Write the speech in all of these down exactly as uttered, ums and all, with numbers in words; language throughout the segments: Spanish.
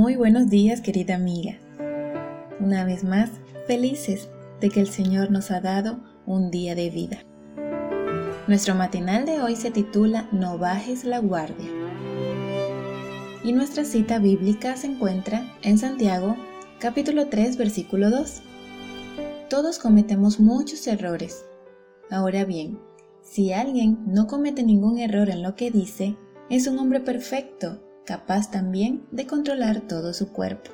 Muy buenos días, querida amiga. Una vez más, felices de que el Señor nos ha dado un día de vida. Nuestro matinal de hoy se titula No bajes la guardia. Y nuestra cita bíblica se encuentra en Santiago, capítulo tres, versículo dos. Todos cometemos muchos errores. Ahora bien, si alguien no comete ningún error en lo que dice, es un hombre perfecto, capaz también de controlar todo su cuerpo.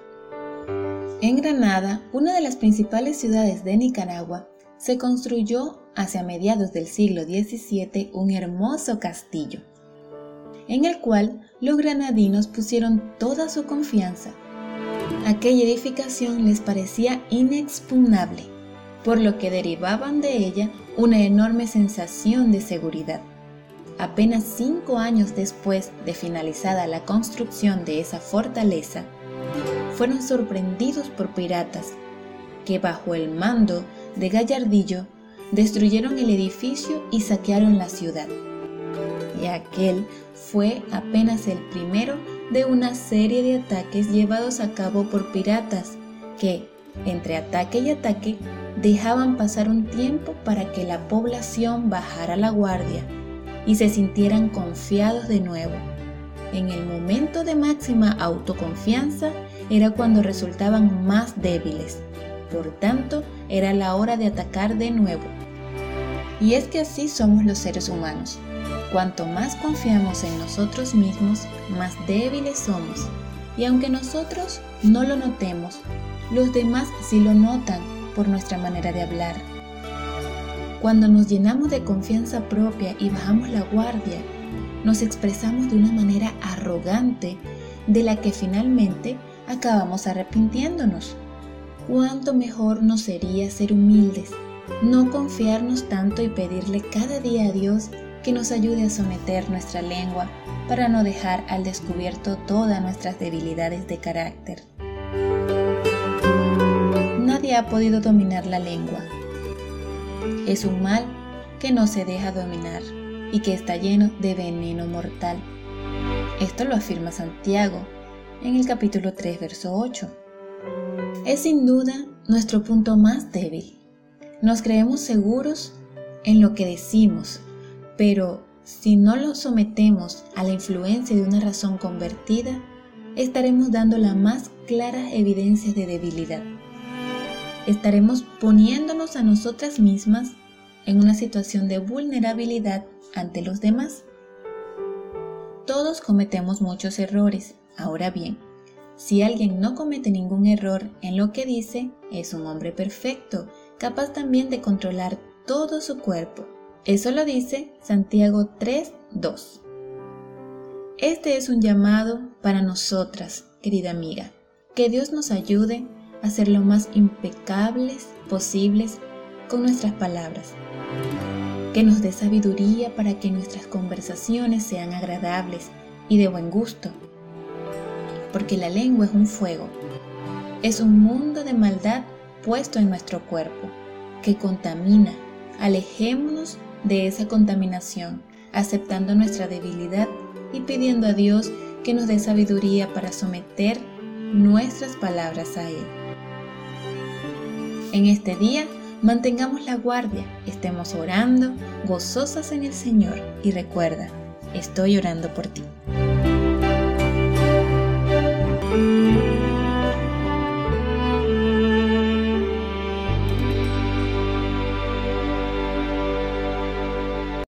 En Granada, una de las principales ciudades de Nicaragua, se construyó hacia mediados del siglo diecisiete un hermoso castillo, en el cual los granadinos pusieron toda su confianza. Aquella edificación les parecía inexpugnable, por lo que derivaban de ella una enorme sensación de seguridad. Apenas cinco años después de finalizada la construcción de esa fortaleza, fueron sorprendidos por piratas que, bajo el mando de Gallardillo, destruyeron el edificio y saquearon la ciudad. Y aquel fue apenas el primero de una serie de ataques llevados a cabo por piratas que, entre ataque y ataque, dejaban pasar un tiempo para que la población bajara la guardia y se sintieran confiados de nuevo. En el momento de máxima autoconfianza era cuando resultaban más débiles. Por tanto, era la hora de atacar de nuevo. Y es que así somos los seres humanos. Cuanto más confiamos en nosotros mismos, más débiles somos. Y aunque nosotros no lo notemos, los demás sí lo notan por nuestra manera de hablar. Cuando nos llenamos de confianza propia y bajamos la guardia, nos expresamos de una manera arrogante, de la que finalmente acabamos arrepintiéndonos. ¿Cuánto mejor nos sería ser humildes, no confiarnos tanto y pedirle cada día a Dios que nos ayude a someter nuestra lengua para no dejar al descubierto todas nuestras debilidades de carácter? Nadie ha podido dominar la lengua. Es un mal que no se deja dominar y que está lleno de veneno mortal. Esto lo afirma Santiago en el capítulo tres, verso ocho. Es sin duda nuestro punto más débil. Nos creemos seguros en lo que decimos, pero si no lo sometemos a la influencia de una razón convertida, estaremos dando las más claras evidencias de debilidad. Estaremos poniéndonos a nosotras mismas en una situación de vulnerabilidad ante los demás. Todos cometemos muchos errores. Ahora bien, si alguien no comete ningún error en lo que dice, es un hombre perfecto, capaz también de controlar todo su cuerpo. Eso lo dice Santiago tres, dos. Este es un llamado para nosotras, querida amiga. Que Dios nos ayude a ser lo más impecables posibles con nuestras palabras. Que nos dé sabiduría para que nuestras conversaciones sean agradables y de buen gusto. Porque la lengua es un fuego, es un mundo de maldad puesto en nuestro cuerpo, que contamina. Alejémonos de esa contaminación, aceptando nuestra debilidad y pidiendo a Dios que nos dé sabiduría para someter nuestras palabras a Él. En este día, mantengamos la guardia, estemos orando, gozosas en el Señor, y recuerda, estoy orando por ti.